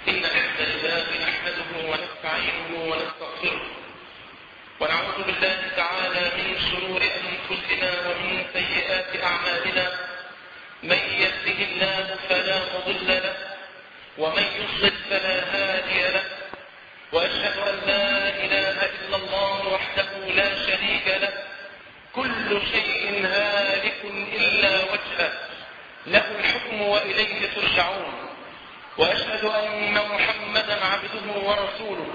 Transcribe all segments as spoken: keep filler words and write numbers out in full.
إن الحمد لله نحمده ونستعينه ونستغفره ونعوذ بالله تعالى من شرور أنفسنا ومن سيئات أعمالنا. من يهده الله فلا مضل له ومن يضلل فلا هادي له، وأشهد أن لا إله إلا الله وحده لا شريك له، كل شيء هالك إلا وجهه، له الحكم وإليه ترجعون. وأشهد أن محمدا عبده ورسوله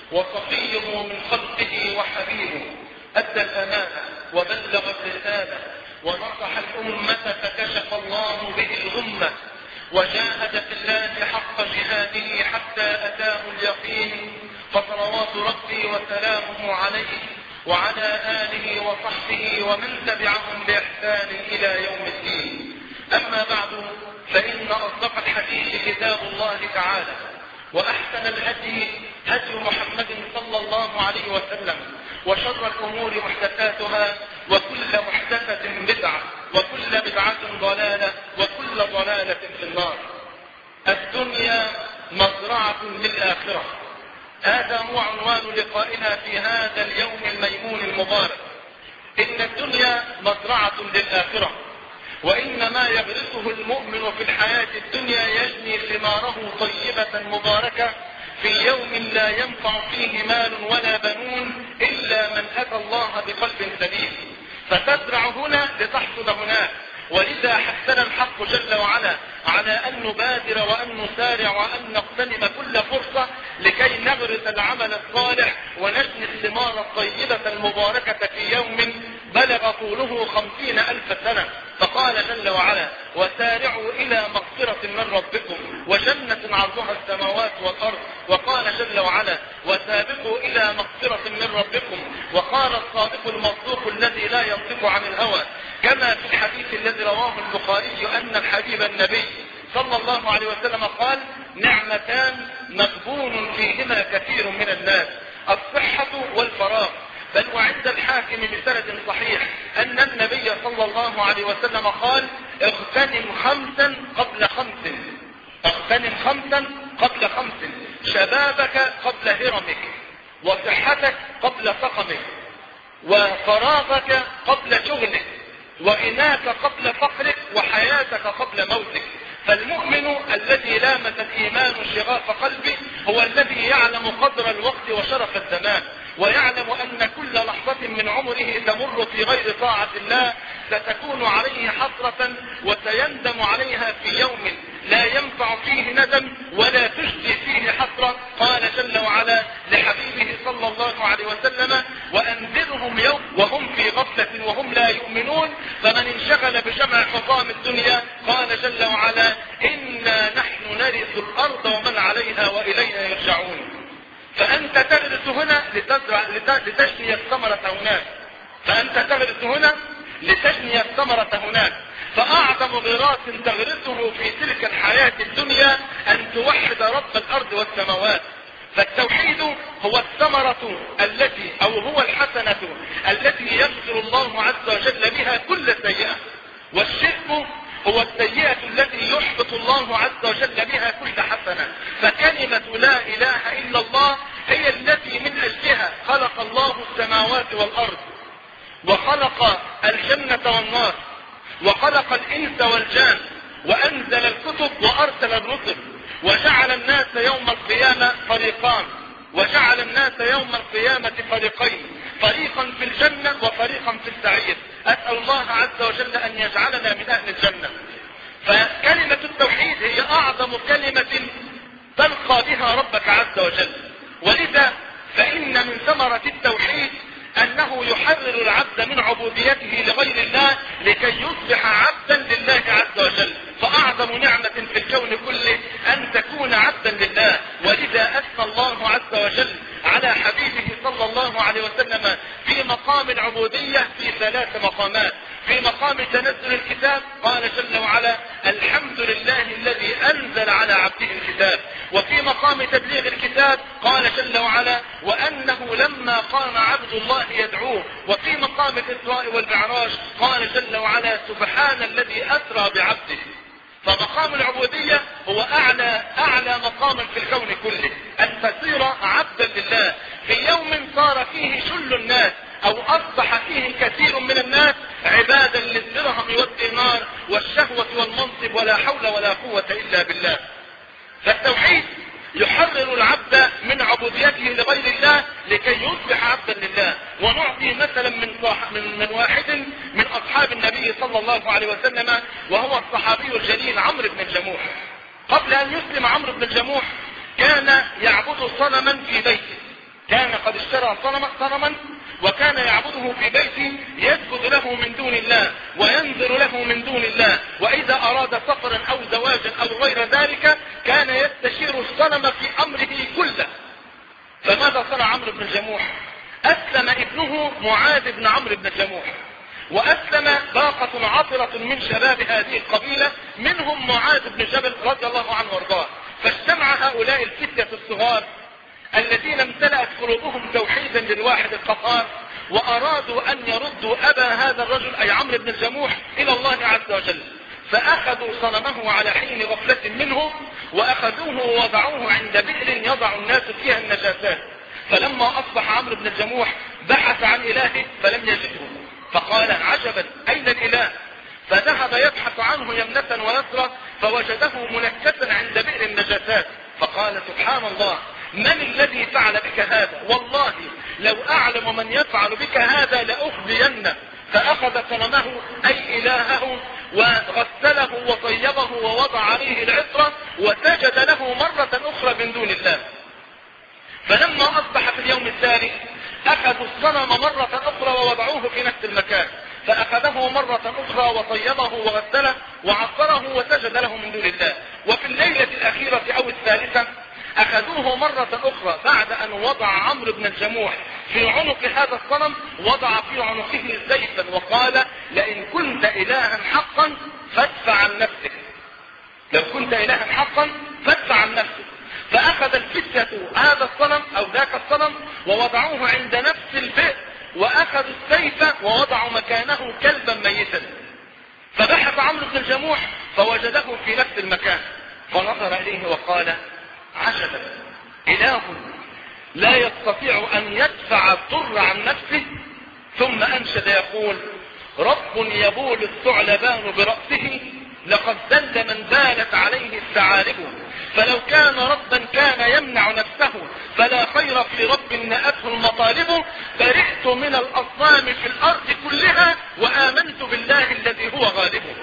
وصفيه من خلقه وحبيبه، أدى الأمانة وبلغ الرسالة ونصح الأمة فكشف الله به الغمة، وجاهد في الله حق جهاده حتى أتاه اليقين، فصلوات ربي وسلامه عليه وعلى آله وصحبه ومن تبعهم بإحسان إلى يوم الدين. أما بعد، فإن أصدق الحديث كتاب الله تعالى، وأحسن الهدي هدي محمد صلى الله عليه وسلم، وشر الأمور محدثاتها، وكل محدثة بدعة، وكل بدعة ضلالة، وكل ضلالة في النار. الدنيا مزرعة للآخرة، هذا هو عنوان لقائنا في هذا اليوم الميمون المبارك. إن الدنيا مزرعة للآخرة، وإن ما يغرسه المؤمن في الحياة الدنيا يجني ثماره طيبة مباركة في يوم لا ينفع فيه مال ولا بنون إلا من أتى الله بقلب سليم. فتزرع هنا لتحصد هناك، ولذا حثنا الحق جل وعلا على أن نبادر وأن نسارع وأن نغتنم كل فرصة لكي نغرس العمل الصالح ونجني الثمار الطيبة المباركة في يوم بلغ طوله خمسين ألف سنة. فقال جل وعلا: وسارعوا إلى مغفرة من ربكم وجنة عرضها السماوات والأرض. وقال جل وعلا: وسابقوا إلى مغفرة من ربكم. وقال الصادق المصدوق الذي لا ينطق عن الهوى كما في الحديث الذي رواه البخاري أن الحبيب النبي صلى الله عليه وسلم قال: نعمتان مغبون فيهما كثير من الناس، الصحة والفراغ. بل وعند الحاكم بسند صحيح أن النبي صلى الله عليه وسلم قال: اغتنم خمسا قبل خمس، اغتنم خمسا قبل خمس، شبابك قبل هرمك، وصحتك قبل سقمك، وفراغك قبل شغلك، وغناك قبل فقرك، وحياتك قبل موتك. فالمؤمن الذي لامس الإيمان شغاف قلبه هو الذي يعلم قدر الوقت وشرف الزمان، ويعلم أن كل لحظة من عمره تمر في غير طاعة الله ستكون عليه حسرة وسيندم عليها في يوم لا ينفع فيه ندم ولا تجزي فيه حسرة. قال جل وعلا لحبيبه صلى الله عليه وسلم: وأنذرهم يوم وهم في غفلة وهم لا يؤمنون، فمن انشغل بجمع حطام الدنيا قال جل وعلا: إنا نحن نرث الأرض ومن عليها وإلينا يرجعون. فأنت تغرس هنا لتزرع لتجني الثمرة هناك، فأنت تغرس هنا لتجني الثمرة هناك. فأعظم غراس تغرسه في تلك الحياة الدنيا أن توحد رب الأرض والسماوات. فالتوحيد هو الثمرة التي أو هو الحسنة التي يغفر الله عز وجل بها كل سيئة، والشرك هو السيئة التي يحبط الله عز وجل بها كل حسنة. فكلمة لا إله إلا الله هي التي من أجلها خلق الله السماوات والأرض، وخلق الجنة والنار، وخلق الإنس والجان، وأنزل الكتب وأرسل الرسل، وجعل الناس يوم القيامة فريقان، وجعل الناس يوم القيامة فريقين، فريقا في الجنة وفريقا في السعير. أسأل الله عز وجل أن يجعلنا من أهل الجنة. فكلمة التوحيد هي أعظم كلمة تلقى بها ربك عز وجل، ولذا فإن من ثمرة التوحيد أنه يحرر العبد من عبوديته لغير الله لكي يصبح عبدا لله عز وجل. فأعظم نعمة في الكون كله أن تكون عبدا لله، ولذا أثنى الله عز وجل على حبيبه صلى الله عليه وسلم في مقام العبودية في ثلاث مقامات. في مقام تنزل الكتاب قال جل وعلا: الحمد لله الذي أنزل على عبده الكتاب. وفي مقام تبليغ الكتاب قال جل وعلا: وأنه لما قام عبد الله يدعوه. وفي مقام الإسراء والمعراج قال جل وعلا: سبحان الذي أسرى بعبده. فمقام العبودية هو أعلى أعلى مقام في الكون كله، أن تصير عبدا لله في يوم صار فيه شل الناس أو أصبح فيه كثير من الناس عبادا للدرهم والدينار والشهوة والمنصب ولا حول ولا قوة إلا بالله. فالتوحيد يحرر العبد من عبوديته لغير الله لكي يصبح عبدا لله. ونعطي مثلا من, من, من واحد من أصحاب النبي صلى الله عليه وسلم، وهو الصحابي الجليل عمرو بن الجموح. قبل أن يسلم عمرو بن الجموح كان يعبد صنما في بيته، كان قد اشترى صنما وكان يعبده في بيته، يسجد له من دون الله وينذر له من دون الله، وإذا أراد سفرا أو زواجا أو غير ذلك كان يستشير الصنم في أمره كله. فماذا صنع عمرو بن الجموح؟ أسلم ابنه معاذ بن عمرو بن الجموح، وأسلم باقة عطرة من شباب هذه القبيلة، منهم معاذ بن جبل رضي الله عنه وارضاه. فاجتمع هؤلاء الفتية الصغار الذين امتلأت قلوبهم توحيدا للواحد القهار، وأرادوا أن يردوا أبا هذا الرجل أي عمرو بن الجموح إلى الله عز وجل. فأخذوا صنمه على حين غفلة منهم وأخذوه ووضعوه عند بئر يضع الناس فيها النجاسات. فلما أصبح عمرو بن الجموح بحث عن إلهه فلم يجده، فقال عجبا أين الإله؟ فذهب يبحث عنه يمنة ويسرى فوجده منكسا عند بئر النجاسات، فقال سبحان الله، من الذي فعل بك هذا؟ والله لو أعلم من يفعل بك هذا لأخزينه. فأخذ صنمه أي إلهه وغسله وطيبه ووضع عليه العطرة وسجد له مرة أخرى من دون الله. فلما أصبح في اليوم التالي أخذوا الصنم مرة أخرى ووضعوه في نفس المكان، فأخذه مرة أخرى وطيبه وغسله وعطره وسجد له من دون الله. وفي الليلة الأخيرة أو الثالثة أخذوه مرة أخرى بعد أن وضع عمرو بن الجموح في عنق هذا الصنم، وضع في عنقه سيفا وقال لئن كنت إلها حقا فادفع عن نفسك، لو كنت إلها حقا فادفع عن نفسك. فأخذ الفتية هذا الصنم أو ذاك الصنم ووضعوه عند نفس البئر، وأخذوا السيف ووضعوا مكانه كلبا ميتا. فبحث عمرو بن الجموح فوجده في نفس المكان، فنظر إليه وقال عجبا، إله لا يستطيع أن يدفع الضر عن نفسه. ثم أنشد يقول رب يبول الثعلبان برأسه لقد ذل من بالت عليه الثعالب، فلو كان ربا كان يمنع نفسه فلا خير في رب نأته المطالب. برئت من الأصنام في الأرض كلها وآمنت بالله الذي هو غالبه.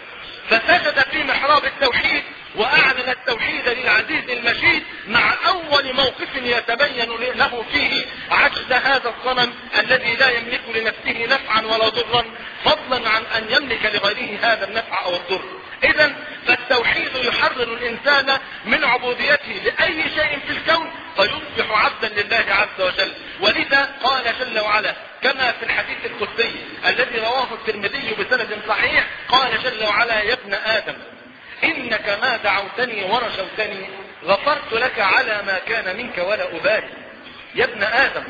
فسجد في محراب التوحيد وأعلن التوحيد للعزيز المجيد مع أول موقف يتبين له فيه عجز هذا الصنم الذي لا يملك لنفسه نفعا ولا ضرا، فضلا عن أن يملك لغيره هذا النفع أو الضر. إذن فالتوحيد يحرر الإنسان من عبوديته لأي شيء في الكون فيصبح عبدا لله عز وجل. ولذا قال جل وعلا كما في الحديث القدسي الذي رواه الترمذي بسند صحيح، قال جل وعلا يا ابن آدم إنك ما دعوتني ورجوتني غفرت لك على ما كان منك ولا أبالي. يا ابن آدم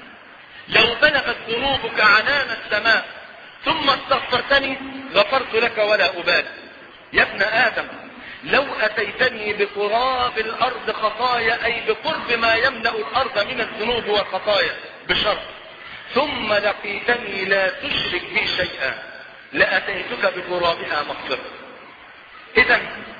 لو بلغت ذنوبك عنان السماء ثم استغفرتني غفرت لك ولا أبالي. يا ابن آدم لو أتيتني بقراب الأرض خطايا أي بقرب ما يملأ الأرض من الذنوب والخطايا بشرط ثم لقيتني لا تشرك بي شيئا لأتيتك بقرابها مغفرة. إذن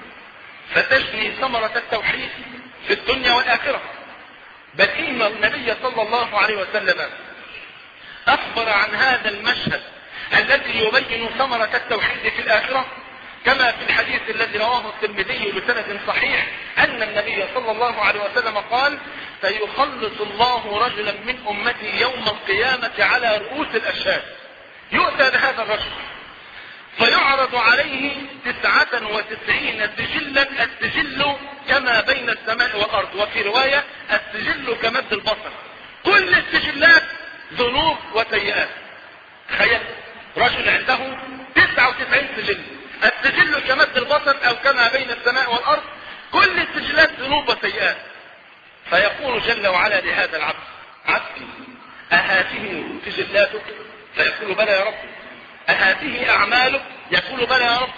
فتجني ثمرة التوحيد في الدنيا والآخرة. بل إن النبي صلى الله عليه وسلم أخبر عن هذا المشهد الذي يبين ثمرة التوحيد في الآخرة كما في الحديث الذي رواه الترمذي بسند صحيح أن النبي صلى الله عليه وسلم قال سيخلص الله رجلا من أمتي يوم القيامة على رؤوس الأشهاد. يؤتى بهذا الرجل فيعرض عليه تسعة وتسعين سجلا، السجل كما بين السماء والأرض، وفي رواية السجل كمد البصر. كل السجلات ذنوب وسيئات. تخيل رجل عنده تسعة وتسعين سجل، السجل كمد البصر أو كما بين السماء والأرض، كل السجلات ذنوب وسيئات. فيقول جل وعلا لهذا العبد عبدي أهاته سجلاتك؟ فيقول بلى يا ربي. أهاته أعمالك؟ يقول بلى يا ربي.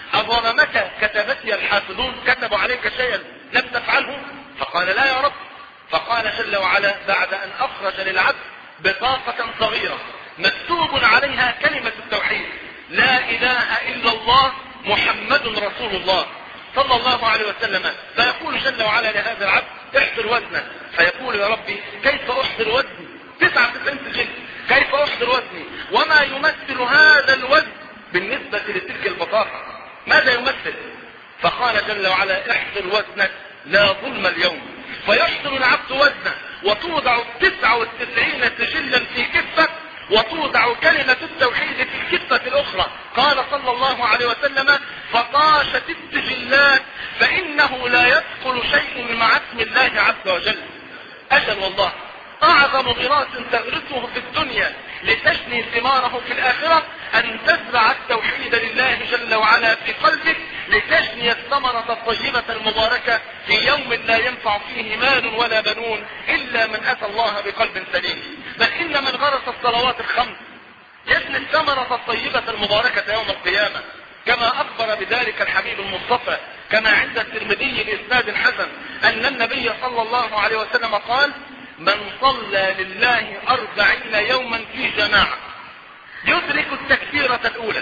أظلمك كتبتي الحافظون، كتبوا عليك شيئا لم تفعله؟ فقال لا يا رب. فقال جل وعلا بعد أن أخرج للعبد بطاقة صغيرة مكتوب عليها كلمة التوحيد: لا إله إلا الله محمد رسول الله صلى الله عليه وسلم. فيقول جل وعلا لهذا العبد: احضر وزنه. فيقول يا ربي كيف أحضر وزني؟ تسعة وتسعين سجل، كيف أحضر وزني؟ وما يمثل هذا الوزن بالنسبة لتلك البطاقة؟ ماذا يمثل؟ فقال جل وعلا: احضر وزنك لا ظلم اليوم. فيحضر العبد وزنه وتوضع تسعة وتسعين سجلا في كفة، وتوضع كلمة التوحيد في الكفة الأخرى. قال صلى الله عليه وسلم: فطاشت السجلات فإنه لا يدخل شيء مع اسم الله عز وجل. أجل والله، أعظم غراس تغرسه في الدنيا لتجني ثماره في الآخرة أن تزرع التوحيد لله جل وعلا في قلبك، لتجني الثمرة الطيبة المباركة في يوم لا ينفع فيه مال ولا بنون إلا من أتى الله بقلب سليم. بل إن من غرس الصلوات الخمس يجني الثمرة الطيبة المباركة يوم القيامة، كما أخبر بذلك الحبيب المصطفى كما عند الترمذي بإسناد حسن أن النبي صلى الله عليه وسلم قال: من صلى لله أربعين يوما في جماعة يدرك التكبيرة الأولى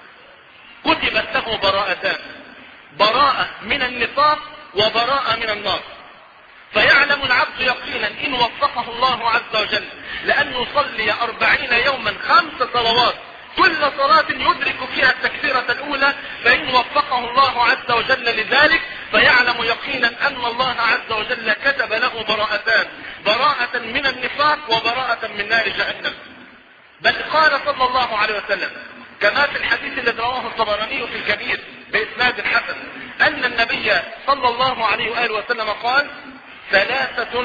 كتبت له براءتان: براءة من النفاق وبراءة من النار. فيعلم العبد يقينا إن وفقه الله عز وجل لأن يصلي أربعين يوما خمس صلوات كل صلاة يدرك فيها التكبيرة الأولى، فإن وفقه الله عز وجل لذلك فيعلم يقينا أن الله عز وجل كتب له براءتان: براءة من النفاق وبراءة من نار جهنم. بل قال صلى الله عليه وسلم كما في الحديث الذي رواه الطبراني في الكبير بإسناد حسن أن النبي صلى الله عليه وآله وسلم قال: ثلاثة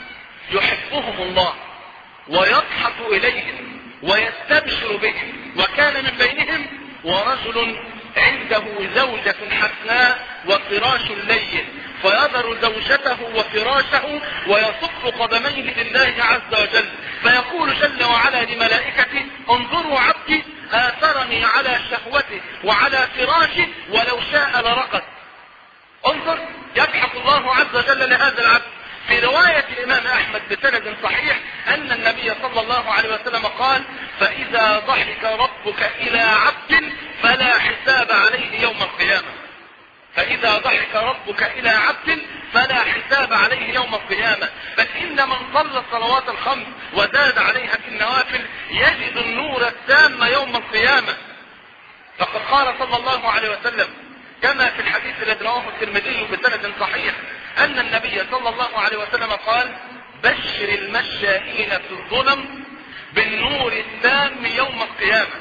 يحبهم الله ويضحك إليهم ويستبشر بهم، وكان من بينهم ورجل عنده زوجة حسناء وفراش لين فيذر زوجته وفراشه ويصف قدميه لله عز وجل، فيقول جل وعلا لملائكته: انظروا عبدي آثرني على شهوته وعلى فراشه ولو شاء لرقد. انظر، يضحك الله عز وجل لهذا العبد. في رواية الإمام أحمد بسند صحيح أن النبي صلى الله عليه وسلم قال: فإذا ضحك ربك إلى عبد فلا حساب عليه يوم القيامة. فإذا ضحك ربك إلى عبد فلا حساب عليه يوم القيامة. بل إن من صلى الصلوات الخمس وزاد عليها في النوافل يجد النور التام يوم القيامة. فقد قال صلى الله عليه وسلم كما في الحديث الذي رواه الترمذي بسند صحيح أن النبي صلى الله عليه وسلم قال: بشر المشائين في الظلم بالنور التام يوم القيامة.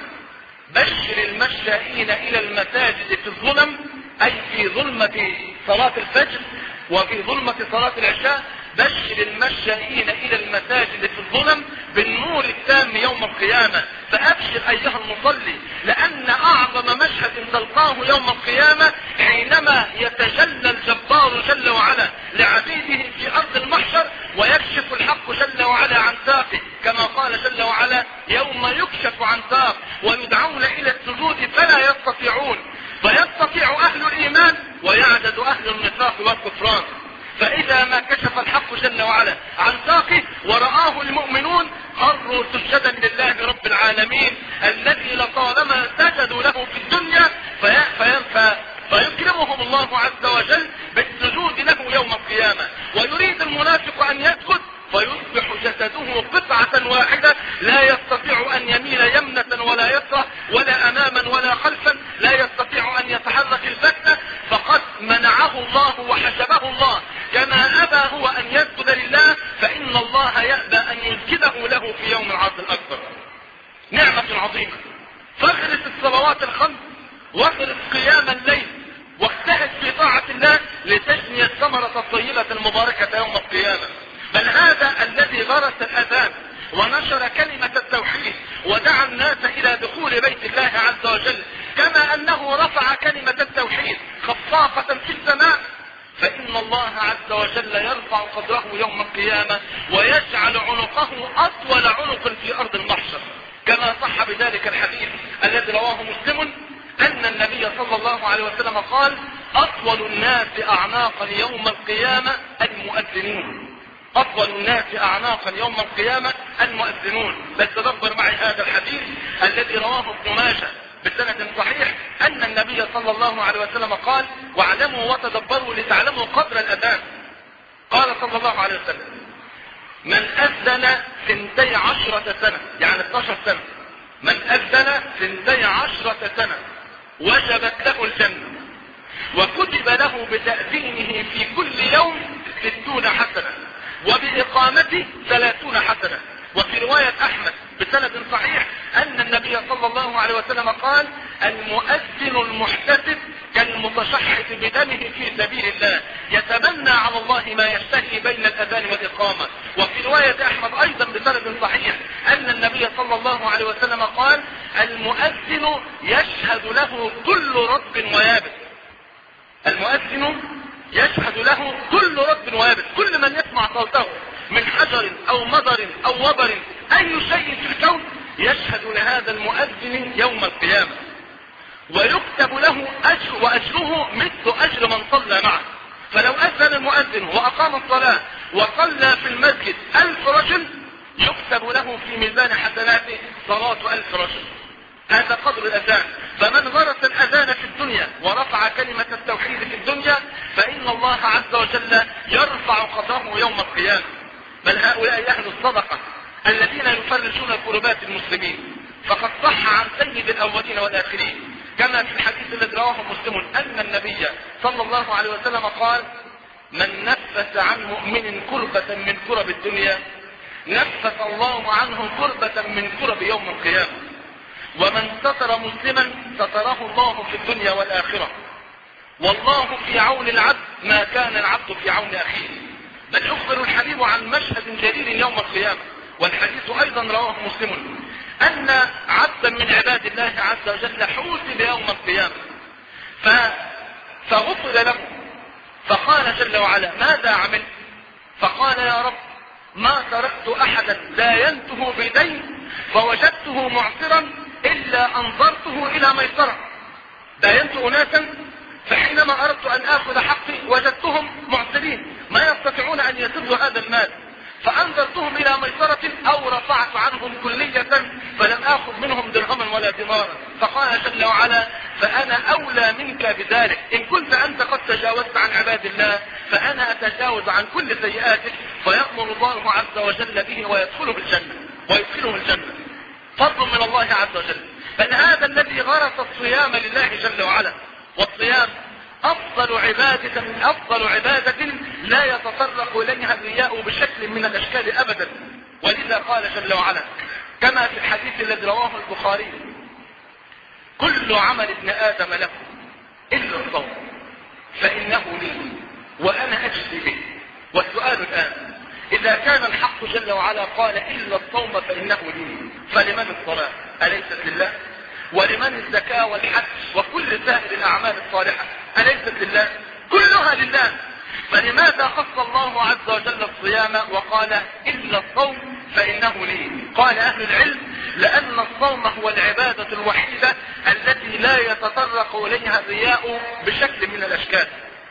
بشر المشائين إلى المساجد في الظلم، أي في ظلمة صلاة الفجر وفي ظلمة صلاة العشاء. بشر المشائين إلى المساجد في الظلم بالنور التام يوم القيامة. فأبشر أيها المصلي، لأن أعظم مشهد تلقاه يوم القيامة حينما يتجلى الجبار جل وعلا لعبيده في أرض المحشر ويكشف الحق جل وعلا عن ساقه، كما قال جل وعلا: يوم يكشف عن ساق ويدعون إلى السجود فلا يستطيعون. فيستطيع أهل الإيمان ويعجز أهل النفاق والكفران. فإذا ما كشف الحق جل وعلا عن ساقه ورآه المؤمنون خروا سجدا لله رب العالمين الذي لطالما سجدوا له في الدنيا في في فيكرمهم الله عز وجل بالسجود له يوم القيامة. ويريد المنافق أن يسجد فيصبح جسده قطعة واحدة لا يستطيع أن يميل يمنة ولا يسرى ولا أماما ولا خلفا، لا يستطيع أن يتحرك البتة، فقد منعه الله وحجبه الله. كما أبى هو أن يسجد لله فإن الله يأبى أن يسجده له في يوم العرض الأكبر. نعمة عظيمة. فاغرس الصلوات الخمس واغرس قيام الليل واجتهد في طاعة الله لتجني الثمرة الطيبة المباركة يوم القيامة. بل هذا الذي غرس الأذان ونشر كلمة التوحيد ودعا الناس إلى دخول بيت الله عز وجل، كما أنه رفع كلمة التوحيد خفاقة في السماء، فإن الله عز وجل يرفع قدره يوم القيامة ويجعل عنقه أطول عنق في أرض المحشر، كما صح بذلك الحديث الذي رواه مسلم أن النبي صلى الله عليه وسلم قال أطول الناس أعناقا يوم القيامة المؤذنون. أطول الناس أعناقا يوم القيامة المؤذنون. بل تدبر معي هذا الحديث الذي رواه ابن ماجه بسند صحيح أن النبي صلى الله عليه وسلم قال واعلموا وتدبروا لتعلموا قدر الأذان. قال صلى الله عليه وسلم من أذن ثنتي عشرة سنة يعني اثناشر سنة، من أذن ثنتي عشرة سنة وجبت له الجنة وكتب له بتأذينه في كل يوم ستون حسنة وبإقامته ثلاثون حسنة. وفي رواية أحمد بسند صحيح أن النبي صلى الله عليه وسلم قال المؤذن المحتسب كالمتشحط بدمه في سبيل الله يتمنى على الله ما يشتهي بين الأذان والإقامة. وفي رواية أحمد أيضا بسند صحيح أن النبي صلى الله عليه وسلم قال المؤذن يشهد له كل رطب ويابس. المؤذن يشهد له كل رطب ويابس، كل من يسمع صوته من حجر أو مضر أو وبر أي شيء في الكون يشهد لهذا المؤذن يوم القيامة، ويكتب له أجر وأجره مثل أجر من صلى معه. فلو أذن المؤذن وأقام الصلاة وصلى في المسجد ألف رجل يكتب له في ميزان حسناته صلاة ألف رجل. هذا قدر الأذان. فمن غرس الأذان في الدنيا ورفع كلمة التوحيد في الدنيا فإن الله عز وجل يرفع قدره يوم القيامة. بل هؤلاء أهل الصدقة الذين يفرجون كربات المسلمين. فقد صح عن سيد الأولين والآخرين كما في الحديث الذي رواه مسلم أن النبي صلى الله عليه وسلم قال من نفس عن مؤمن كربة من كرب الدنيا نفس الله عنه كربة من كرب يوم القيامة. ومن ستر مسلما ستره الله في الدنيا والآخرة. والله في عون العبد ما كان العبد في عون أخيه. بل يخبر الحبيب عن مشهد جليل يوم القيامة والحديث أيضا رواه مسلم أن عبدا من عباد الله عز وجل حوسب يوم القيامة فغفر له فقال جل وعلا ماذا عملت؟ فقال يا رب ما تركت أحدا لا ينته بدين فوجدته معسرا إلا أنظرته إلى ميسرة. داينت أناسا فحينما أردت أن آخذ حقي وجدتهم معسرين ما يستطيعون أن يسدوا هذا المال فأنظرتهم إلى ميسرة أو رفعت عنهم كلية فلم آخذ منهم درهما ولا دينارا. فقال جل وعلا فأنا أولى منك بذلك. إن كنت أنت قد تجاوزت عن عباد الله فأنا أتجاوز عن كل سيئاتك. فيأمر الله عز وجل به ويدخله الجنة ويدخله الجنة فضل من الله عز وجل. بل هذا الذي غرس الصيام لله جل وعلا. والصيام أفضل عبادة من أفضل عبادة لا يتطرق إليها الرياء بشكل من الأشكال أبدا. ولذا قال جل وعلا كما في الحديث الذي رواه البخاري كل عمل ابن آدم له إلا الصوم فإنه لي وأنا أجزي به. والسؤال الآن إذا كان الحق جل وعلا قال إلا الصوم فإنه لي فلمن الصلاة أليست لله؟ ولمن الزكاة والحج وكل سائر الأعمال الصالحة أليست لله؟ كلها لله. فلماذا خص الله عز وجل الصيام وقال إلا الصوم فإنه لي؟ قال أهل العلم لأن الصوم هو العبادة الوحيدة التي لا يتطرق إليها الرياء بشكل من الأشكال.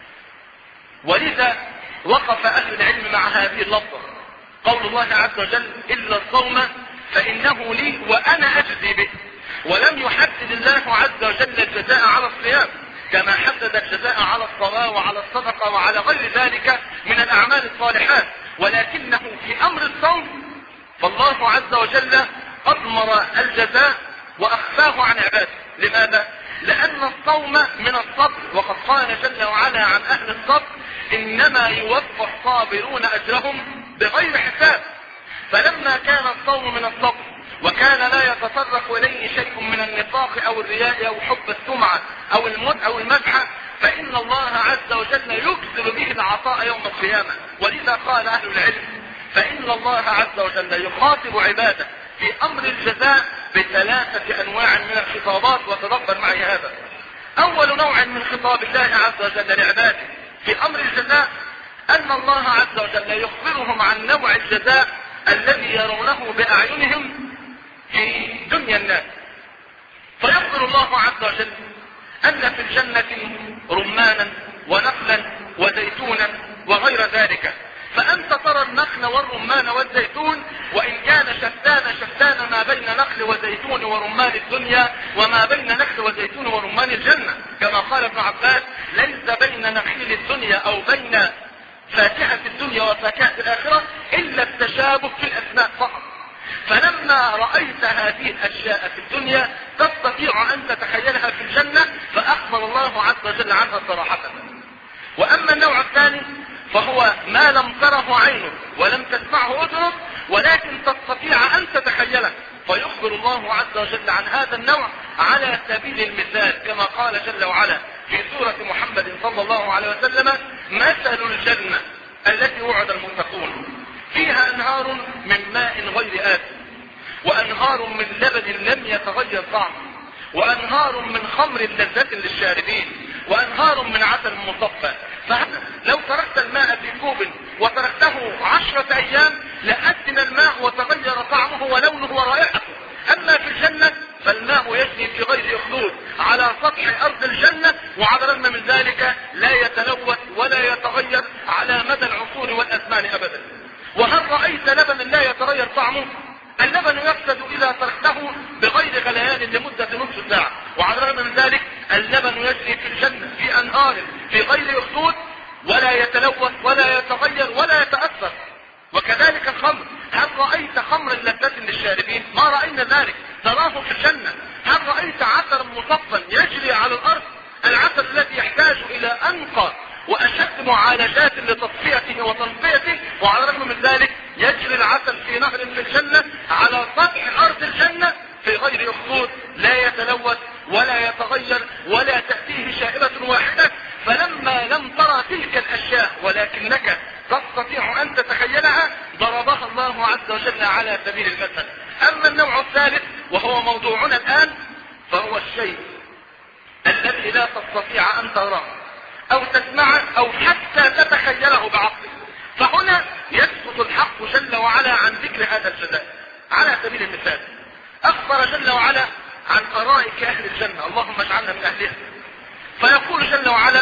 ولذا وقف أهل العلم مع هذه اللفظة قول الله عز وجل إلا الصوم فإنه لي وأنا أجزي به. ولم يحدد الله عز وجل الجزاء على الصيام كما حدد الجزاء على الصلاة وعلى الصدقة وعلى غير ذلك من الأعمال الصالحات. ولكنه في أمر الصوم فالله عز وجل أضمر الجزاء وأخفاه عن عباده. لماذا؟ لأن الصوم من الصبر. وقد قال جل وعلا عن أهل الصبر إنما يوفى الصابرون أجرهم بغير حساب. فلما كان الصوم من الصبر وكان لا يتطرق إليه شيء من النفاق أو الرياء أو حب السمعة أو المد أو المدح فإن الله عز وجل يكثر به العطاء يوم القيامة. ولذا قال أهل العلم فإن الله عز وجل يخاطب عباده في أمر الجزاء بثلاثة أنواع من الخطابات. وتدبر معي هذا. أول نوع من خطاب الله عز وجل لعباده في أمر الجزاء أن الله عز وجل يخبرهم عن نوع الجزاء الذي يرونه بأعينهم في دنيا الناس. فيخبر الله عز وجل أن في الجنة رمانا ونخلا وزيتونا وغير ذلك. فأنت ترى النخل والرمان والزيتون وإن كان شتان شتان ما بين نخل وزيتون ورمان الدنيا وما بين نخل وزيتون ورمان الجنة، كما قال ابن عباس: ليس بين نخيل الدنيا أو بين فاكهة الدنيا وفاكهة الآخرة إلا التشابه في الأسماء فقط. فلما رأيت هذه الأشياء في الدنيا تستطيع أن تتخيلها في الجنة، فأخبر الله عز وجل عنها صراحة. وأما النوع الثاني فهو ما لم تره عينك ولم تسمعه أذنك ولكن تستطيع أن تتخيله، فيخبر الله عز وجل عن هذا النوع على سبيل المثال، كما قال جل وعلا في سورة محمد صلى الله عليه وسلم: مثل الجنة التي وعد المتقون فيها أنهار من ماء غير آسن وأنهار من لبن لم يتغير طعمه وأنهار من خمر لذة للشاربين وأنهار من عسل مصفى. فلو تركت الماء في كوب وتركته عشرة أيام لأسن الماء وتغير طعمه ولونه ورائحته. أما في الجنة فالماء يجري في غير أخدود على سطح أرض الجنة، وعلى الرغم من ذلك لا يتلوث ولا يتغير على مدى العصور والأزمان أبدا. وهل رأيت لبنا لا يتغير طعمه؟ اللبن يفسد إذا تركته بغير غليان لمدة نصف ساعة، وعلى الرغم من ذلك اللبن يجري في الجنة في أنهار في غير أخدود ولا يتلوث ولا يتغير ولا يتأثر. وكذلك الخمر، هل رأيت خمر لذة للشاربين؟ ما رأينا ذلك، تراه في الجنة. هل رأيت عسل مصفى يجري على الأرض؟ العسل الذي يحتاج إلى أنقى وأشد معالجات لتصفيته وتنقيته، وعلى الرغم من ذلك يجري العسل في نهر في الجنة على سطح أرض الجنة في غير أخدود، لا يتلوث ولا يتغير ولا تأتيه شائبة واحدة. فلما لم ترى تلك الأشياء ولكنك تستطيع أن تتخيلها ضربها الله عز وجل على سبيل المثل. أما النوع الثالث وهو موضوعنا الآن فهو الشيء الذي لا تستطيع أن تراه أو تسمعه أو حتى تتخيله بعقلك. فهنا يسقط الحق جل وعلا عن ذكر هذا الجزاء. على سبيل المثال أخبر جل وعلا عن أرائك أهل الجنة، اللهم اجعلنا من أهلها. فيقول جل وعلا: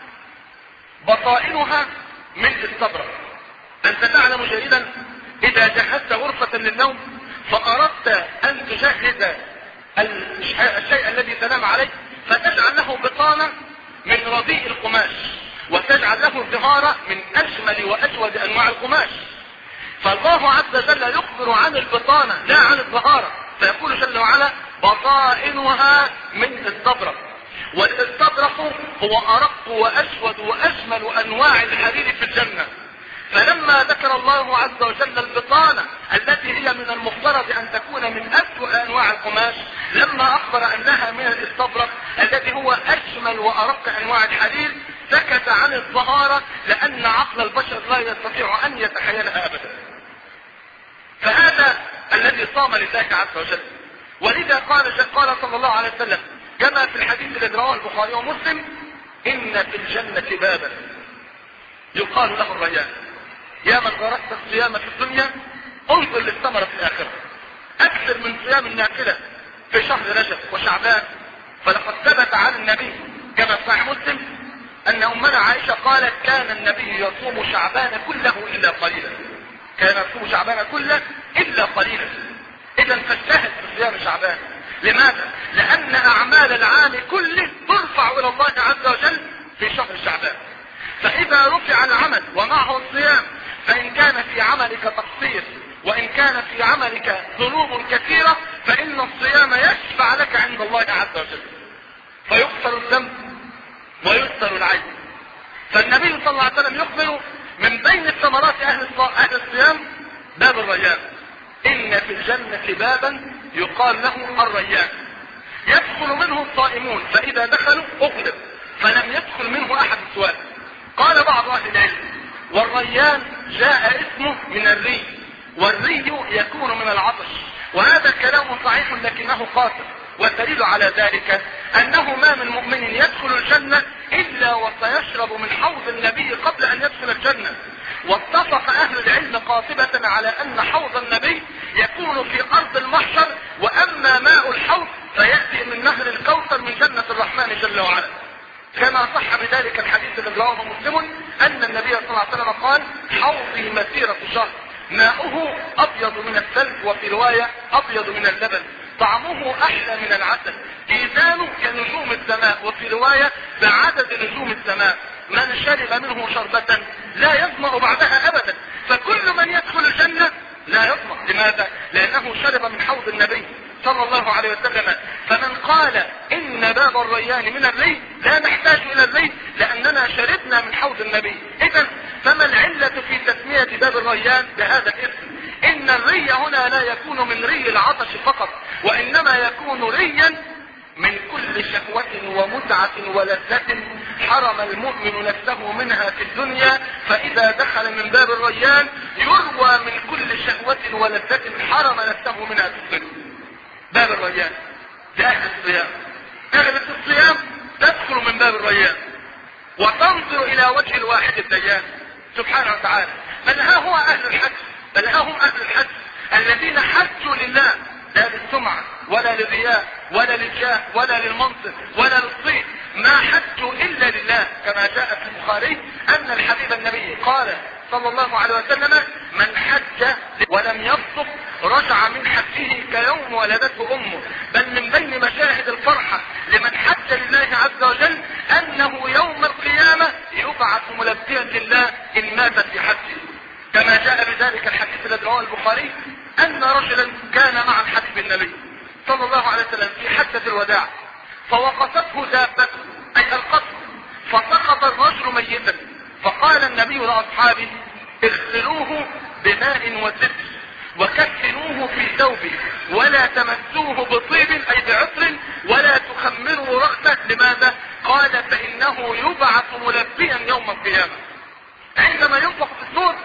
بطائنها من استبرق. أنت تعلم جيدا إذا جهزت غرفة للنوم فأردت أن تجهز الشيء الذي تنام عليه فتجعل له بطانة من رديء القماش وتجعل له ظهارة من أجمل وأجود أنواع القماش. فالله عز وجل يخبر عن البطانة لا عن الظهارة، فيقول جل وعلا: بطائنها من استبرق. والاستبرق هو أرق وأسود وأجمل أنواع الحرير في الجنة. فلما ذكر الله عز وجل البطانة التي هي من المفترض أن تكون من أسوأ أنواع القماش، لما أخبر أنها من الاستبرق الذي هو أجمل وأرق أنواع الحرير، سكت عن الظهارة لأن عقل البشر لا يستطيع أن يتخيلها أبدا. فهذا الذي صام لله عز وجل. ولذا قال قال صلى الله عليه وسلم كما في الحديث الذي رواه البخاري ومسلم: إن في الجنة بابا يقال له الريان. يا من غرست الصيام في الدنيا انظر للثمرة في الآخرة. أكثر من صيام النافلة في شهر رجب وشعبان. فلقد ثبت عن النبي كما في صحيح مسلم أن أمنا عائشة قالت: كان النبي يصوم شعبان كله إلا قليلا. كان يصوم شعبان كله إلا قليلا. إذا فاجتهد في صيام شعبان. لماذا؟ لأن أعمال العام كله ترفع إلى الله عز وجل في شهر شعبان. فإذا رفع العمل ومعه الصيام، فإن كان في عملك تقصير وإن كان في عملك ذنوب كثيرة فإن الصيام يشفع لك عند الله عز وجل، فيغفر الذنب ويستر العيب. فالنبي صلى الله عليه وسلم يخبر من بين الثمرات أهل الصيام باب الريان. إن في الجنة بابا يقال له الريان، يدخل منه الصائمون، فإذا دخلوا أغلب فلم يدخل منه أحد سواه. قال بعض أهل العلم: والريان جاء اسمه من الري، والري يكون من العطش، وهذا كلام صحيح لكنه قاصر. والدليل على ذلك أنه ما من مؤمن يدخل الجنة إلا وسيشرب من حوض النبي قبل أن يدخل الجنة. واتفق أهل العلم قاطبة على أن حوض النبي يكون في أرض المحشر، وأما ماء الحوض فيأتي من نهر الكوثر من جنة الرحمن الله جل وعلا. كما صح بذلك الحديث الذي رواه مسلم ان النبي صلى الله عليه وسلم قال: حوضي مسيرة شهر ماؤه ابيض من الثلج، وفي رواية ابيض من اللبن، طعمه احلى من العسل، ميزانه كنجوم السماء، وفي رواية بعدد نجوم السماء، من شرب منه شربة لا يظمأ بعدها ابدا. فكل من يدخل الجنة لا يظمأ. لماذا؟ لانه شرب من حوض النبي صلى الله عليه وسلم. فمن قال ان باب الريان من الري لا نحتاج الى الري لاننا شربنا من حوض النبي. اذا فما العلة في تسمية باب الريان بهذا الاسم؟ ان الري هنا لا يكون من ري العطش فقط، وانما يكون ريا من كل شهوة ومتعة ولذة حرم المؤمن نفسه منها في الدنيا، فإذا دخل من باب الريان يروى من كل شهوة ولذة حرم نفسه منها في الدنيا. باب الريان ده أهل الصيام. أهل الصيام تدخل من باب الريان وتنظر إلى وجه الواحد الديان سبحانه وتعالى. بل ها هو أهل الحج، بل ها هم أهل الحج الذين حجوا لله، لا للسمعة ولا للرياء ولا للجاه ولا للمنصب ولا للصيت، ما حجوا إلا لله. كما جاء في البخاري أن الحبيب النبي قال صلى الله عليه وسلم: من حج ولم يصدق رجع من حجه كيوم ولدته امه. بل من بين مشاهد الفرحة لمن حج لله عز وجل انه يوم القيامة يبعث ملبيا لله ان مات في حجه. كما جاء بذلك الحديث الذي رواه البخاري ان رجلا كان مع الحبيب النبي صلى الله عليه وسلم في حجة الوداع، فوقفته دابته اي القصر، فسقط الرجل ميتا، فقال النبي لاصحابه: اغسلوه بماء وزبد وكفنوه في ثوبه ولا تمسوه بطيب اي بعطر ولا تخمروا رأسه. لماذا؟ قال: فانه يبعث ملبيا يوم القيامة. عندما ينفخ في الصور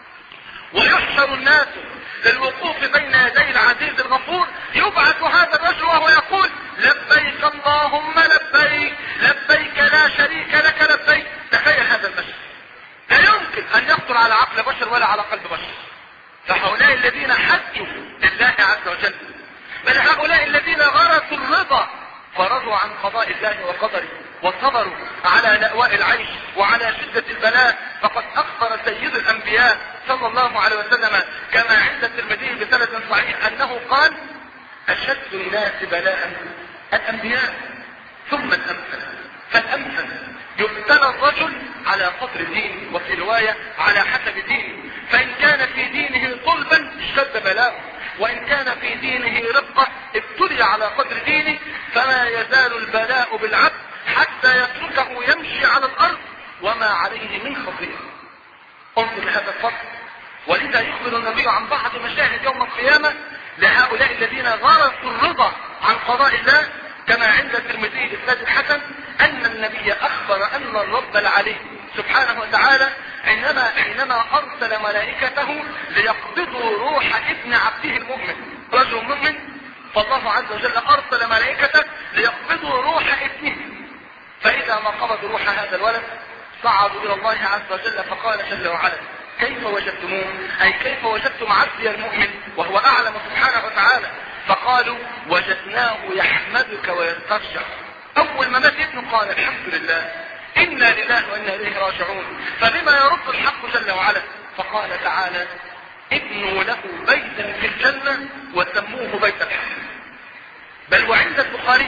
ويحشر الناس للوقوف بين يدي العزيز الغفور، يبعث هذا الرجل وهو يقول: لبيك اللهم لبيك، لبيك لا شريك لك لبيك. تخيل هذا المشهد، لا يمكن ان يخطر على عقل بشر ولا على قلب بشر. فهؤلاء الذين حجوا لله عز وجل، بل هؤلاء الذين غرسوا الرضا فرضوا عن قضاء الله وقدره وصبروا على لأواء العيش وعلى شدة البلاء. فقد اخبر سيد الانبياء صلى الله عليه وسلم كما عند الترمذي بسند صحيح انه قال: اشد الناس بلاء الانبياء ثم الامثل فالامثل. يبتلى الرجل على قدر دينه، وفي رواية على حسب دينه. فان كان في دينه طلبا اشتد بلاءه، وان كان في دينه رقة ابتلي على قدر دينه. فما يزال البلاء بالعبد حتى يتركه يمشي على الارض وما عليه من خطيئة. انظر لهذا الفصل. ولذا يخبر النبي عن بعض مشاهد يوم القيامة لهؤلاء الذين غرسوا الرضا عن قضاء الله، كما عند الترمذي بإسناد الحسن ان النبي اخبر ان الرب العلي سبحانه وتعالى حينما حينما ارسل ملائكته ليقبضوا روح ابن عبده المؤمن، رجل مؤمن، فالله عز وجل ارسل ملائكته ليقبضوا روح ابنه. فاذا ما قبضوا روح هذا الولد صعدوا الى الله عز وجل فقال جل وعلا: كيف وجدتموه؟ اي كيف وجدتم عبدي المؤمن وهو اعلم سبحانه وتعالى؟ فقالوا: وجدناه يحمدك ويسترجع. اول ما مات ابنه قال: الحمد لله، انا لله وانا اليه راجعون. فبما يرد الحق جل وعلا؟ فقال تعالى: ابنوا له بيتا في الجنة وسموه بيت الحمد. بل وعند البخاري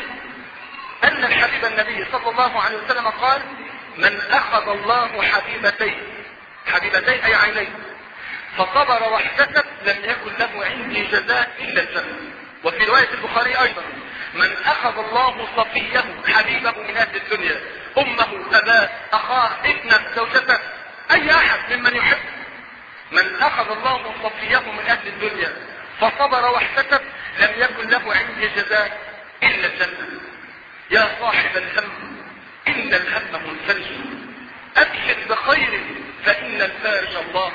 ان الحبيب النبي صلى الله عليه وسلم قال: من اخذ الله حبيبتين، حبيبتين اي عينين، فصبر واحتسب لم يكن له عندي جزاء الا الجنة. وفي رواية البخاري ايضا: من اخذ الله صفيه حبيبه من اهل الدنيا، امه، اباه، اخاه، ابنه، زوجته، اي احد ممن يحب، من اخذ الله صفيه من اهل الدنيا فصبر واحتسب لم يكن له عندي جزاء الا الجنة. يا صاحب الهم ان الهم منفرج، ابشر بخير فان الفارج الله.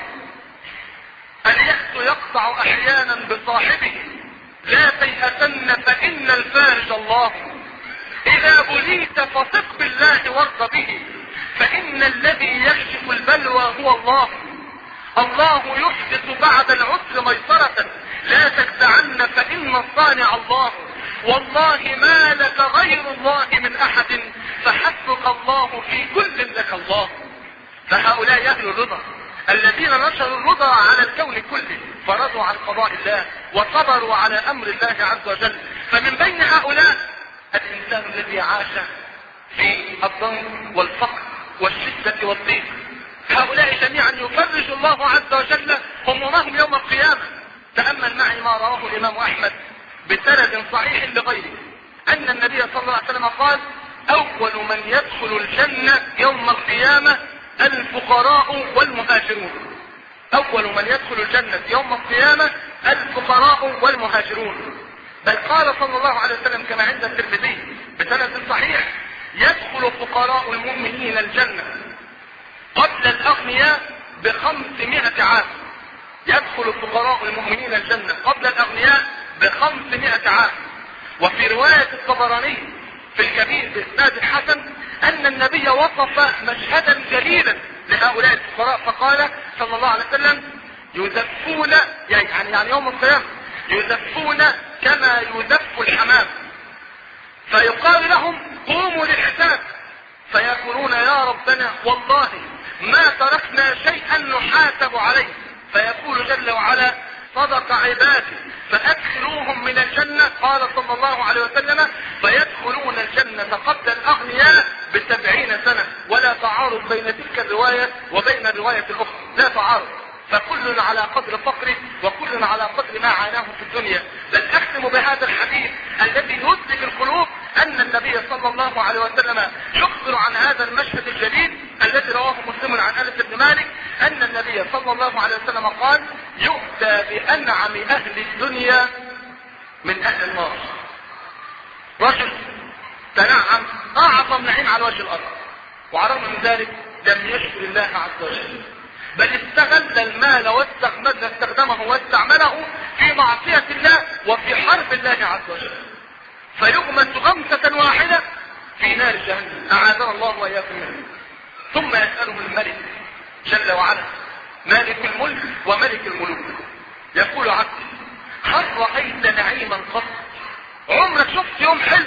اليأس يقطع احيانا بصاحبه، لا تيأسن فان الفارج الله. اذا بليت فثق بالله وارض به، فان الذي يكشف البلوى هو الله. الله يحدث بعد العسر ميسرة، لا تجزعن فان الصانع الله. والله ما لك غير الله من احد فحسبك الله في كل لك الله. فهؤلاء اهل الرضا الذين نشروا الرضا على الكون كله، فرضوا عن قضاء الله وصبروا على امر الله عز وجل. فمن بين هؤلاء الانسان الذي عاش في الضنك والفقر والشدة والضيق، هؤلاء جميعا يفرج الله عز وجل همومهم يوم القيامة. تأمل معي ما رواه الامام احمد بسند صحيح لغيره ان النبي صلى الله عليه وسلم قال: اول من يدخل الجنة يوم القيامة الفقراء والمهاجرون. اول من يدخل الجنة يوم القيامة الفقراء والمهاجرون. بل قال صلى الله عليه وسلم كما عند الترمذي بسند صحيح: يدخل فقراء المؤمنين الجنة قبل الاغنياء بخمسمائة عام. يدخل فقراء المؤمنين الجنة قبل الاغنياء بخمسمائة عام. وفي رواية الطبراني في الكبير بإسناد الحسن ان النبي وصف مشهدا جليلا لهؤلاء الفقراء فقال صلى الله عليه وسلم: يزفون يعني يعني يوم القيامة يزفون كما يزف الحمام، فيقال لهم: قوموا للحساب، فيقولون: يا ربنا والله ما تركنا شيئا نحاسب عليه. فيقول جل وعلا: صدق عبادي فادخلوهم من الجنة. قال صلى الله عليه وسلم: فيدخلون الجنة قبل الاغنياء بسبعين سنة. ولا تعارض بين تلك الرواية وبين الرواية الاخرى، لا تعارض، فكل على قدر فقره وكل على قدر ما عاناه في الدنيا. بل اختم بهذا الحديث الذي يدلك القلوب ان النبي صلى الله عليه وسلم يخبر عن هذا المشهد الجليل الذي رواه مسلم عن انس بن مالك ان النبي صلى الله عليه وسلم قال: يؤتى بانعم اهل الدنيا من اهل النار. رجل تنعم اعظم نعيم على وجه الارض، وعلى الرغم من ذلك لم يشكر الله عز وجل، بل استغل المال واستخدمه واستعمله في معصية الله وفي حرب الله عز وجل، فيغمس غمسة واحدة في نار جهنم، اعاذنا الله واياكم منه. ثم يسأله الملك جل وعلا مالك الملك وملك الملوك، يقول: عبدي هل رأيت نعيما قط؟ عمرك شفت يوم حلو؟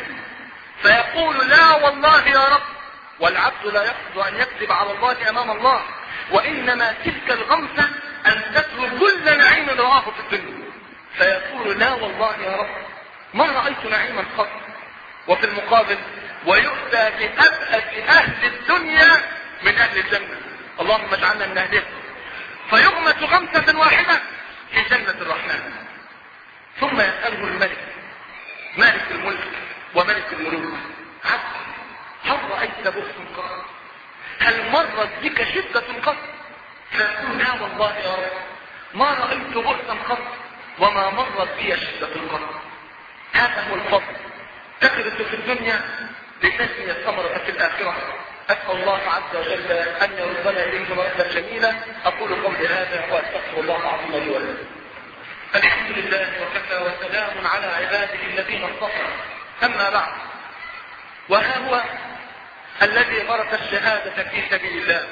فيقول: لا والله يا رب. والعبد لا يقصد ان يكذب على الله امام الله، وانما تلك الغمسة ان تترك كل نعيم رآه في الدنيا. فيقول: لا والله يا رب ما رأيت نعيما قط. وفي المقابل: ويؤتى بأبأس اهل الدنيا من اهل الجنة، اللهم اجعلنا من اهلها، فيغمس غمسة واحدة في جنة الرحمن. ثم يسأله الملك مالك الملك وملك الملوك: عبد هل رأيت بؤسا قط؟ هل مرت بك شدة قط؟ فيقول: لا والله يا رب ما رأيت بؤسا قط وما مرت بي شدة قط. هذا هو الفضل، تخرج في الدنيا لتسمي الثمرة في الآخرة. أسأل الله عز وجل أن يردنا إليه مرة جميلة. أقول قولي هذا وأستغفر الله العظيم لي ولكم. الحمد لله وكفى وسلام على عباده الذين اصطفى. أما بعد، وها هو الذي غرس الشهادة في سبيل الله.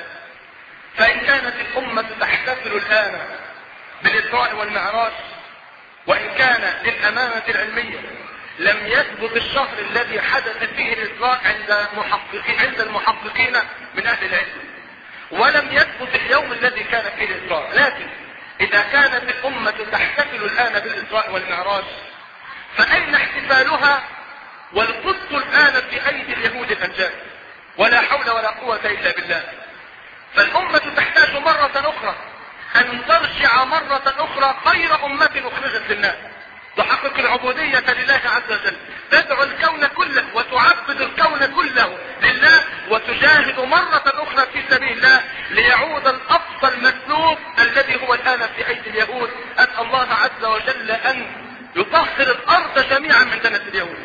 فإن كانت الأمة تحتفل الآن بالإسراء والمعراج، وإن كان للأمانة العلمية لم يثبت الشهر الذي حدث فيه الإسراء عند محققين عند المحققين من أهل العلم، ولم يثبت اليوم الذي كان فيه الإسراء، لكن إذا كانت الأمة تحتفل الآن بالإسراء والمعراج، فأين احتفالها والقدس الآن في أيدي اليهود الأنجاز؟ ولا حول ولا قوة إلا بالله. فالأمة تحتاج مرة أخرى أن ترجع مرة أخرى خير أمة أخرجت للناس، تحقق العبودية لله عز وجل، تدعو الكون كله وتعبد الكون كله لله، وتجاهد مرة أخرى في سبيل الله ليعود الأقصى المسلوب الذي هو الآن في أيدي اليهود. أسأل الله عز وجل أن يطهر الأرض جميعا من دنس اليهود.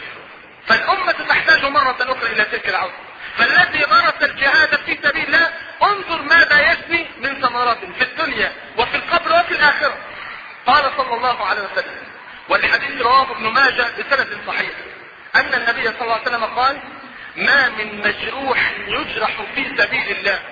فالأمة تحتاج مرة أخرى إلى تلك العودة. فالذي غرس الجهاد في سبيل الله انظر ماذا يجني من ثمرات في الدنيا وفي القبر وفي الآخرة. قال صلى الله عليه وسلم، والحديث رواه ابن ماجه بسند صحيح، أن النبي صلى الله عليه وسلم قال: ما من مجروح يجرح في سبيل الله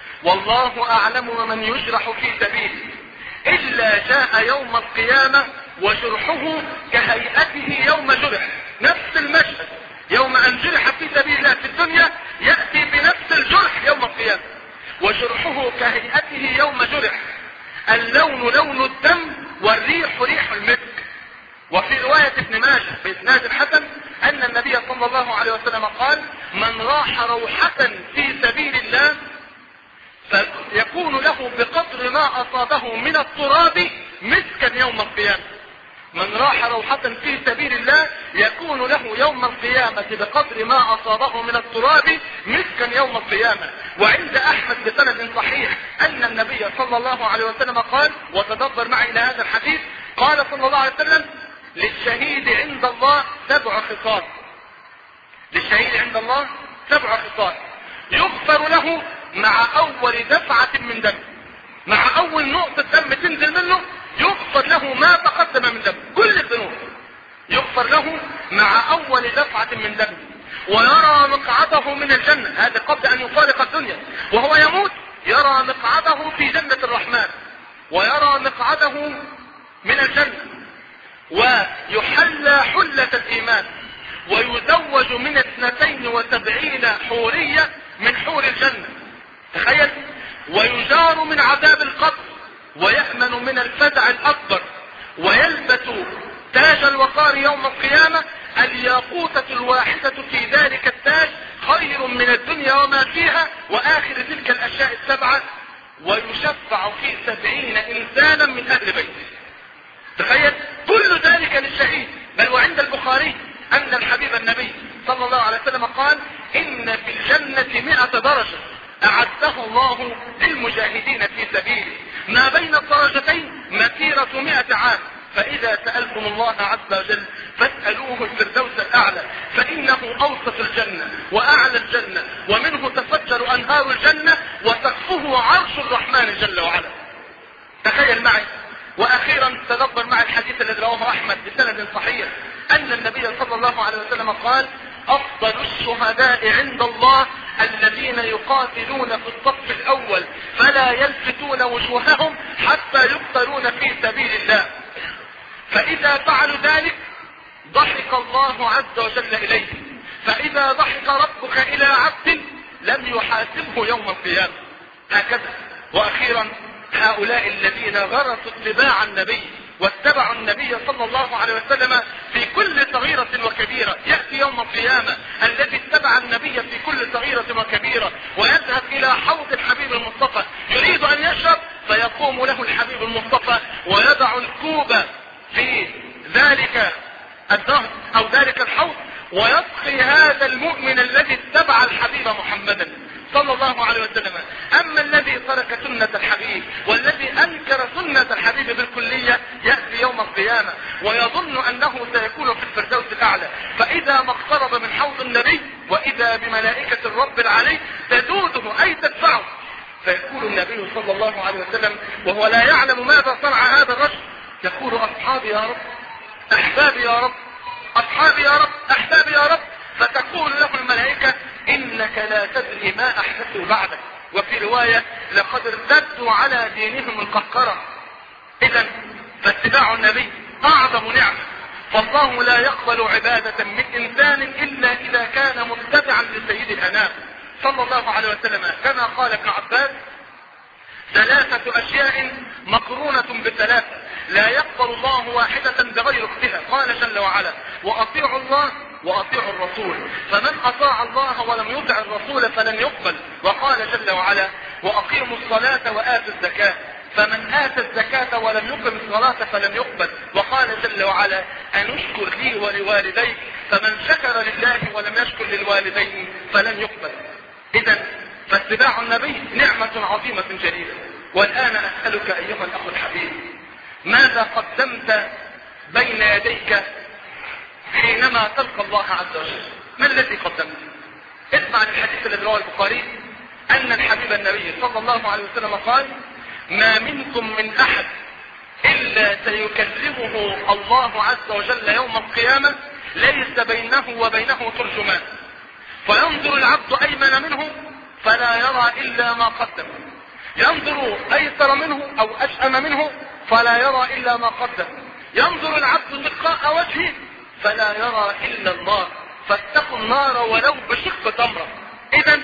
والله أعلم ومن يجرح في سبيله إلا جاء يوم القيامة وجرحه كهيئته يوم جرح. نفس المشهد يوم ان جرح في سبيل الله في الدنيا يأتي بنفس الجرح يوم القيامة. وجرحه كهيئته يوم جرح، اللون لون الدم والريح ريح المسك. وفي رواية ابن ماجه بإسناد حسن أن النبي صلى الله عليه وسلم قال: من راح روحة في سبيل الله فيكون له بقدر ما أصابه من التراب مسكا يوم القيامة. من راح روحة في سبيل الله يكون له يوم القيامة بقدر ما أصابه من التراب مسكا يوم القيامة. وعند أحمد بسند صحيح أن النبي صلى الله عليه وسلم قال، وتدبر معي إلى هذا الحديث، قال صلى الله عليه وسلم: للشهيد عند الله سبع خصال. للشهيد عند الله سبع خصال: يغفر له مع أول دفعة من دم، مع أول نقطة دم تنزل منه يغفر له ما تقدم من دم، كل الذنوب يغفر له مع أول دفعة من دم. ويرى مقعده من الجنة، هذا قبل أن يفارق الدنيا، وهو يموت يرى مقعده في جنة الرحمن، ويرى مقعده من الجنة، ويحلى حلة الإيمان، ويزوج من اثنتين وسبعين حورية من حور الجنة. تخيل. ويجار من عذاب القبر، ويأمن من الفزع الأكبر، ويلبس تاج الوقار يوم القيامة. الياقوتة الواحدة في ذلك التاج خير من الدنيا وما فيها، وآخر تلك الأشياء السبعة. ويشفع في سبعين إنسانا من أهل بيته. تخيل. كل ذلك للشهيد. بل وعند البخاري أن الحبيب النبي صلى الله عليه وسلم قال: إن في الجنة مئة درجة أعدها الله للمجاهدين في سبيله، ما بين الدرجتين مسيرة مئة عام. فإذا سألتم الله عز وجل فاسألوه الفردوس الأعلى، فإنه أوسط الجنة وأعلى الجنة، ومنه تفجر أنهار الجنة، وسقفه عرش الرحمن جل وعلا. تخيل معي. وأخيرا تدبر معي الحديث الذي رواه أحمد بسند صحيح أن النبي صلى الله عليه وسلم قال: أفضل الشهداء عند الله الذين يقاتلون في الصف الأول فلا يلفتون وجوههم حتى يقتلون في سبيل الله، فإذا فعلوا ذلك ضحك الله عز وجل إليه، فإذا ضحك ربك إلى عبد لم يحاسبه يوم القيامة. هكذا. وأخيرا هؤلاء الذين غرسوا اتباع النبي واتبعوا النبي صلى الله عليه وسلم في كل صغيرة وكبيرة، يأتي يوم القيامة الذي اتبع النبي في كل صغيرة وكبيرة ويذهب إلى حوض الحبيب المصطفى يريد أن يشرب، فيقوم له الحبيب المصطفى ويضع الكوب في ذلك النهر أو ذلك الحوض، ويسقي هذا المؤمن الذي اتبع الحبيب محمدا صلى الله عليه وسلم. أما الذي ترك سنة الحبيب والذي أنكر سنة الحبيب بالكلية يأتي يوم القيامة ويظن أنه سيكون في الفردوس الأعلى، فإذا ما اقترب من حوض النبي وإذا بملائكة الرب العلي تدوده أي تدفعه، فيقول النبي صلى الله عليه وسلم وهو لا يعلم ماذا صنع هذا الرجل، يقول: أصحابي يا رب، أحبابي يا رب، أصحابي يا رب، أحبابي يا رب. فتقول له الملائكة: إنك لا تدري ما أحدثوا بعدك. وفي رواية: لقد ارتدوا على دينهم القهقرة. إذا فاتباع النبي أعظم نعمة، فالله لا يقبل عبادة من إنسان إلا إذا كان متبعا لسيد الأنام صلى الله عليه وسلم، كما قال ابن عباس: ثلاثة أشياء مقرونة بثلاثة لا يقبل الله واحدة بغير اختها. قال جل وعلا: وأطيعوا الله وأطيعوا الرسول، فمن أطاع الله ولم يطع الرسول فلن يقبل. وقال جل وعلا: وأقيموا الصلاة وآتوا الزكاة، فمن آتى الزكاة ولم يقم الصلاة فلن يقبل. وقال جل وعلا: أنشكر لي ولوالديك، فمن شكر لله ولم يشكر للوالدين فلن يقبل. إذا فاتباع النبي نعمة عظيمة جليلة. والآن أسألك أيها الأخ الحبيب، ماذا قدمت بين يديك حينما تلقى الله عز وجل؟ ما الذي قدمت؟ اسمع الحديث الذي رواه البخاري أن الحبيب النبي صلى الله عليه وسلم قال: ما منكم من أحد إلا سيكلمه الله عز وجل يوم القيامة ليس بينه وبينه ترجمان، فينظر العبد أيمن منه فلا يرى إلا ما قدم، ينظر أيسر منه أو أشأم منه فلا يرى إلا ما قدم، ينظر العبد تلقاء وجهه فلا يرى الا النار، فاتقوا النار ولو بشق تمره. اذا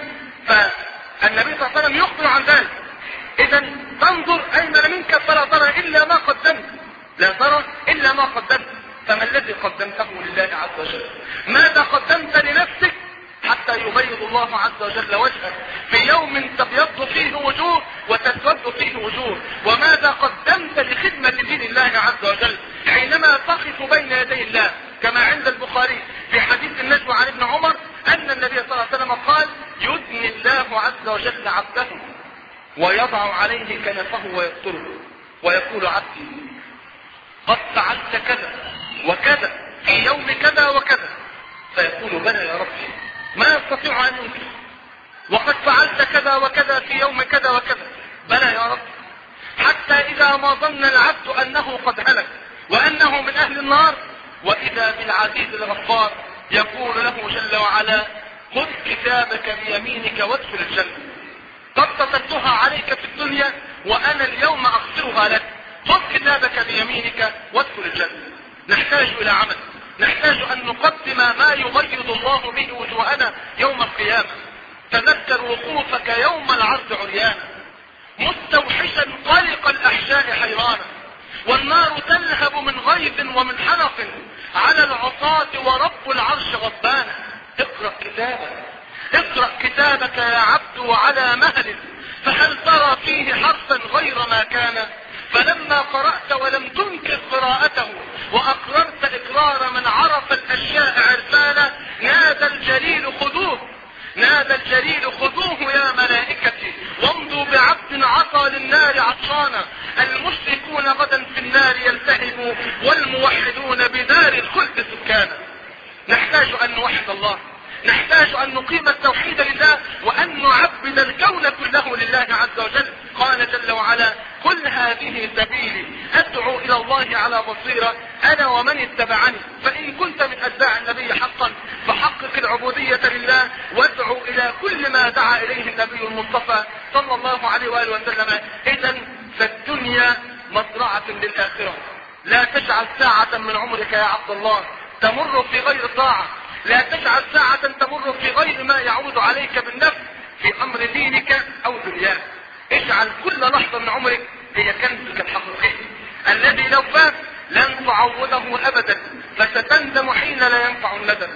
فالنبي صلى الله عليه وسلم يخبر عن ذلك. اذا تنظر ايمن منك فلا ترى الا ما قدمت، لا ترى الا ما قدمت. فما الذي قدمته لله عز وجل؟ ماذا قدمت لنفسك حتى يبيض الله عز وجل وجهك في يوم تبيض فيه وجوه وتسود فيه وجوه؟ وماذا قدمت لخدمة دين الله عز وجل حينما تقف بين يدي الله؟ كما عند البخاري في حديث النجم عن ابن عمر ان النبي صلى الله عليه وسلم قال: يدني الله عز وجل عبده ويضع عليه كنفه ويستره ويقول: عبدي قد فعلت كذا وكذا في يوم كذا وكذا، فيقول: بلى يا ربي ما يستطيع ان ينكر. وقد فعلت كذا وكذا في يوم كذا وكذا، بلى يا رب. حتى اذا ما ظن العبد انه قد هلك وانه من اهل النار، واذا بالعزيز الغفار يقول له جل وعلا: خذ كتابك بيمينك وادخل الجنة، قد كتبتها عليك في الدنيا وانا اليوم اغفرها لك، خذ كتابك بيمينك وادخل الجنة. نحتاج الى عمل، نحتاج ان نقدم ما يبيض الله به وجوهنا يوم القيامة. تذكر وقوفك يوم العرض عريانا، مستوحشا قلق الاحشاء حيرانا، والنار تلهب من غيظ ومن حنق على العصاة ورب العرش غضبانا. اقرأ كتابك، اقرأ كتابك يا عبد وعلى مهل، فهل ترى فيه حرفا غير ما كان؟ فلما قرأت ولم تنكر قراءته وأقررت إقرار من عرف الأشياء عرفانا، نادى الجليل خذوه، نادى الجليل خذوه يا ملائكتي وامضوا بعبد عصى للنار عطشانا، المشركون غدا في النار يلتهبوا والموحدون بدار الخلد سكانا. نحتاج أن نوحد الله، نحتاج أن نقيم التوحيد لله وأن نعبد الكون كله لله عز وجل. قال جل وعلا: قل هذه سبيلي أدعو إلى الله على بصيرة أنا ومن اتبعني. فإن كنت من أتباع النبي حقا فحقق العبودية لله وادعو إلى كل ما دعا إليه النبي المصطفى صلى الله عليه وآله وسلم. إذا فالدنيا مزرعة للآخرة، لا تجعل ساعة من عمرك يا عبد الله تمر في غير طاعة، لا تجعل ساعة تمر في غير ما يعود عليك بالنفع في أمر دينك أو دنياك. اجعل كل لحظة من عمرك هي كنزك الحقيقي الذي لو فات لن تعوضه أبدا، فستندم حين لا ينفع الندم،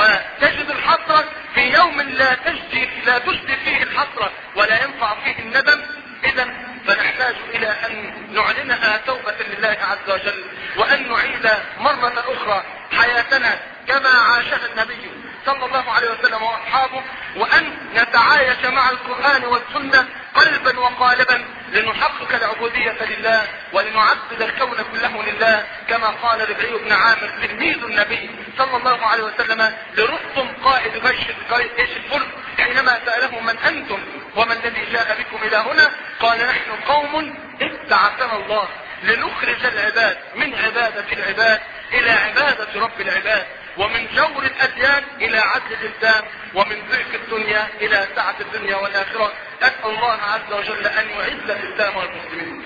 وتجد الحسرة في يوم لا تجدي لا تجدي فيه الحسرة ولا ينفع فيه الندم. إذا فنحتاج إلى أن نعلنها توبة لله عز وجل، وأن نعيد مرة أخرى حياتنا كما عاشها النبي صلى الله عليه وسلم واصحابه، وان نتعايش مع القرآن والسنة قلبا وقالبا لنحقق العبودية لله ولنعبد الكون كله لله، كما قال ربعي بن عامر تلميذ النبي صلى الله عليه وسلم لرستم قائد جيش الفلك حينما سأله: من انتم وما الذي جاء بكم الى هنا؟ قال: نحن قوم ابتعثنا الله لنخرج العباد من عبادة العباد الى عبادة رب العباد، ومن جور الأديان إلى عدل الإسلام، ومن ضيق الدنيا إلى سعة الدنيا والآخرة. أسأل الله عز وجل أن يعز الإسلام والمسلمين.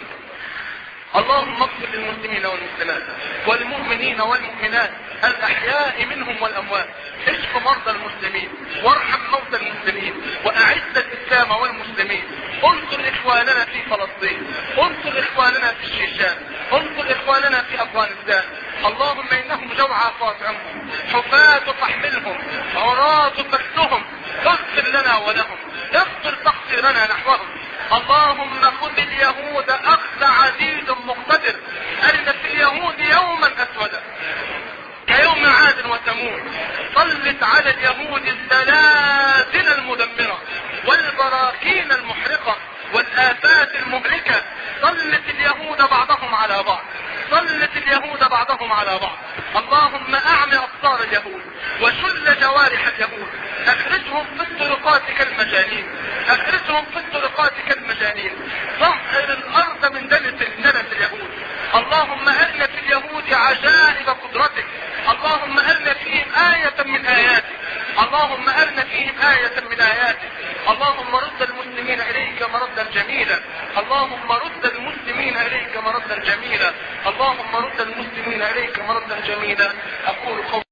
اللهم اغفر للمسلمين والمسلمات والمؤمنين والمؤمنات الأحياء منهم والأموات، اشف مرضى المسلمين وارحم موتى المسلمين وأعز الإسلام والمسلمين. انصر إخواننا في فلسطين، انصر إخواننا في الشيشان، انصر إخواننا في أفغانستان. اللهم إنهم جوعى فاطعمهم، حفاة فاحملهم، عراة فاكسهم، اغفر لنا ولهم، اغفر تقصيرنا نحوهم. اللهم خذ اليهود أخذ عزيز مقتدر، أرنا في اليهود يوما أسودا كيوم عاد وثمود، سلط على اليهود الزلازل المدمرة والبراكين المحرقة والآفات المهلكة. سلط اليهود بعضهم على بعض، سلط اليهود بعضهم على بعض. اللهم أعمي أبصار اليهود وشل جوارح اليهود، أخرجهم في الطرقات كالمجانين، أخرجهم في الطرقات كالمجانين. طهر الأرض من دنس دنس اليهود. اللهم أرنا في اليهود عجائب قدرتك، اللهم أرنا فيهم آية من آياتك، اللهم أرنا فيهم آية من آياتك. اللهم رد المسلمين إليك مردا جميلا. اللهم رد المسلمين إليك مردا جميلا. اللهم رد المسلمين إليك مردا جميلا. أقول قولي